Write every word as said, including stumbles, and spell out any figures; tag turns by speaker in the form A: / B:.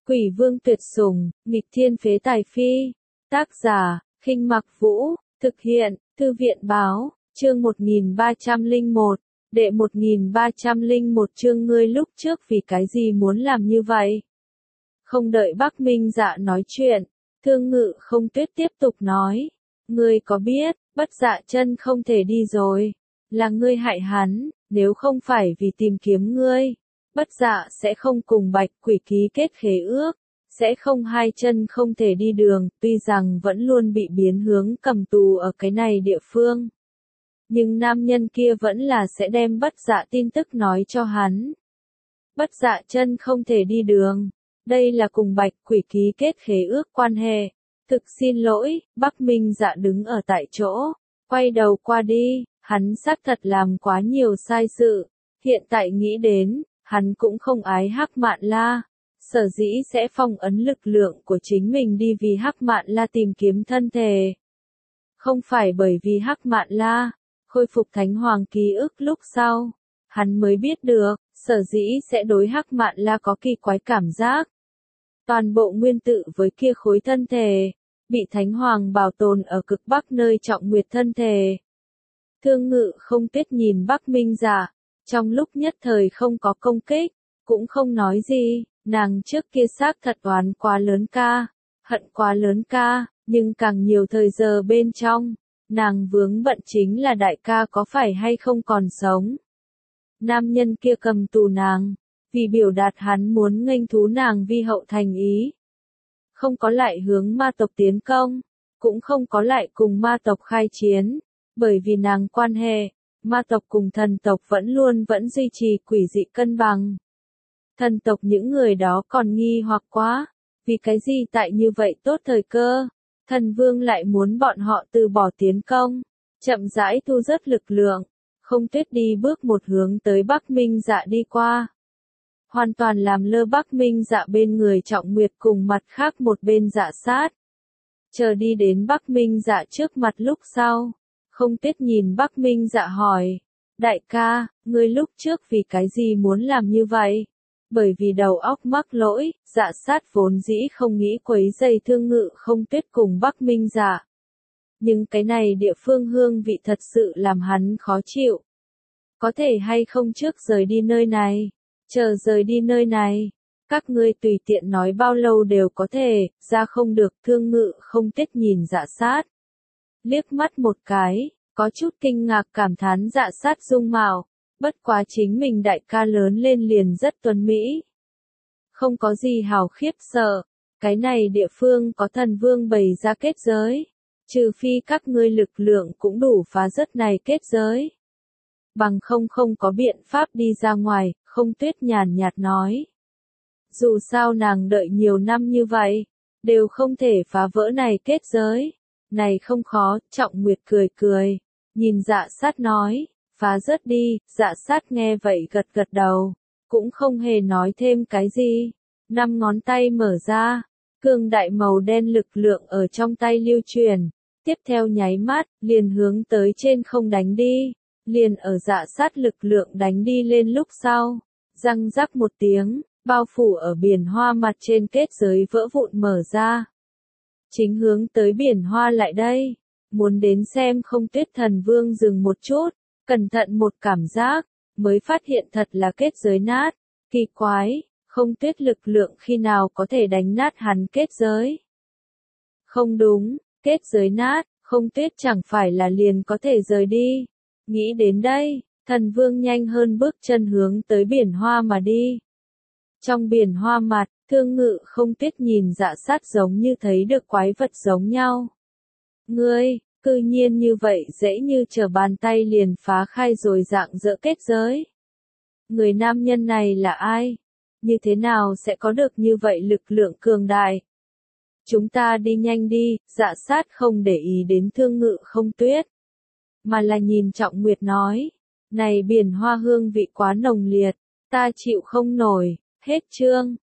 A: Quỷ vương tuyệt sủng, nghịch thiên phế tài phi. Tác giả, Khinh Mặc Vũ, thực hiện, Thư viện báo, chương một nghìn ba trăm lẻ một, đệ một nghìn ba trăm lẻ một chương ngươi lúc trước vì cái gì muốn làm như vậy? Không đợi Bắc Minh Dạ nói chuyện, Thương Ngự Không Tuyết tiếp tục nói, ngươi có biết, Bất Dạ Chân không thể đi rồi, là ngươi hại hắn, nếu không phải vì tìm kiếm ngươi, Bất Dạ sẽ không cùng Bạch Quỷ ký kết khế ước, sẽ không hai chân không thể đi đường, tuy rằng vẫn luôn bị biến hướng cầm tù ở cái này địa phương. Nhưng nam nhân kia vẫn là sẽ đem Bất Dạ tin tức nói cho hắn. Bất Dạ chân không thể đi đường, đây là cùng Bạch Quỷ ký kết khế ước quan hệ. Thực xin lỗi, Bắc Minh Dạ đứng ở tại chỗ, quay đầu qua đi, hắn xác thật làm quá nhiều sai sự, hiện tại nghĩ đến, hắn cũng không ái Hắc Mạn La, sở dĩ sẽ phong ấn lực lượng của chính mình đi vì Hắc Mạn La tìm kiếm thân thể. Không phải bởi vì Hắc Mạn La khôi phục Thánh Hoàng ký ức lúc sau, hắn mới biết được, sở dĩ sẽ đối Hắc Mạn La có kỳ quái cảm giác. Toàn bộ nguyên tự với kia khối thân thể, bị Thánh Hoàng bảo tồn ở cực bắc nơi trọng nguyệt thân thể. Thương Ngự Không Tuyết nhìn Bắc Minh Dạ, trong lúc nhất thời không có công kích, cũng không nói gì, nàng trước kia xác thật oán quá lớn ca, hận quá lớn ca, nhưng càng nhiều thời giờ bên trong, nàng vướng bận chính là đại ca có phải hay không còn sống. Nam nhân kia cầm tù nàng, vì biểu đạt hắn muốn nghênh thú nàng vi hậu thành ý. Không có lại hướng ma tộc tiến công, cũng không có lại cùng ma tộc khai chiến, bởi vì nàng quan hệ, ma tộc cùng thần tộc vẫn luôn vẫn duy trì quỷ dị cân bằng. Thần tộc những người đó còn nghi hoặc quá, vì cái gì tại như vậy tốt thời cơ, thần vương lại muốn bọn họ từ bỏ tiến công, chậm rãi thu dứt lực lượng, Không Tuyết đi bước một hướng tới Bắc Minh Dạ đi qua. Hoàn toàn làm lơ Bắc Minh Dạ bên người Trọng Nguyệt cùng mặt khác một bên Dạ Sát. Chờ đi đến Bắc Minh Dạ trước mặt lúc sau, Không Tuyết nhìn Bắc Minh Dạ hỏi, đại ca, ngươi lúc trước vì cái gì muốn làm như vậy? Bởi vì đầu óc mắc lỗi, Dạ Sát vốn dĩ không nghĩ quấy rầy Thương Ngự Không Tuyết cùng Bắc Minh Dạ. Nhưng cái này địa phương hương vị thật sự làm hắn khó chịu. Có thể hay không trước rời đi nơi này? Chờ rời đi nơi này, các ngươi tùy tiện nói bao lâu đều có thể, ra không được. Thương Ngự Không Tuyết nhìn Dạ Sát, liếc mắt một cái, có chút kinh ngạc cảm thán Dạ Sát dung mạo, bất quá chính mình đại ca lớn lên liền rất tuấn mỹ. Không có gì hào khiếp sợ, cái này địa phương có thần vương bày ra kết giới, trừ phi các ngươi lực lượng cũng đủ phá rất này kết giới. Bằng không không có biện pháp đi ra ngoài, Không Tuyết nhàn nhạt nói. Dù sao nàng đợi nhiều năm như vậy, đều không thể phá vỡ này kết giới. Này không khó, Trọng Nguyệt cười cười, nhìn Dạ Sát nói, phá rớt đi. Dạ Sát nghe vậy gật gật đầu, cũng không hề nói thêm cái gì. Năm ngón tay mở ra, cường đại màu đen lực lượng ở trong tay lưu truyền, tiếp theo nháy mắt, liền hướng tới trên không đánh đi. Liền ở Dạ Sát lực lượng đánh đi lên lúc sau, răng rắc một tiếng, bao phủ ở biển hoa mặt trên kết giới vỡ vụn mở ra. Chính hướng tới biển hoa lại đây, muốn đến xem Không Tuyết thần vương dừng một chút, cẩn thận một cảm giác, mới phát hiện thật là kết giới nát, kỳ quái, Không Tuyết lực lượng khi nào có thể đánh nát hắn kết giới. Không đúng, kết giới nát, Không Tuyết chẳng phải là liền có thể rời đi. Nghĩ đến đây, thần vương nhanh hơn bước chân hướng tới biển hoa mà đi. Trong biển hoa mặt, Thương Ngự Không Tuyết nhìn Dạ Sát giống như thấy được quái vật giống nhau. Ngươi, cư nhiên như vậy dễ như trở bàn tay liền phá khai rồi dạng dỡ kết giới. Người nam nhân này là ai? Như thế nào sẽ có được như vậy lực lượng cường đại? Chúng ta đi nhanh đi. Dạ Sát không để ý đến Thương Ngự Không Tuyết, mà là nhìn Trọng Nguyệt nói, này biển hoa hương vị quá nồng liệt, ta chịu không nổi. Hết chương.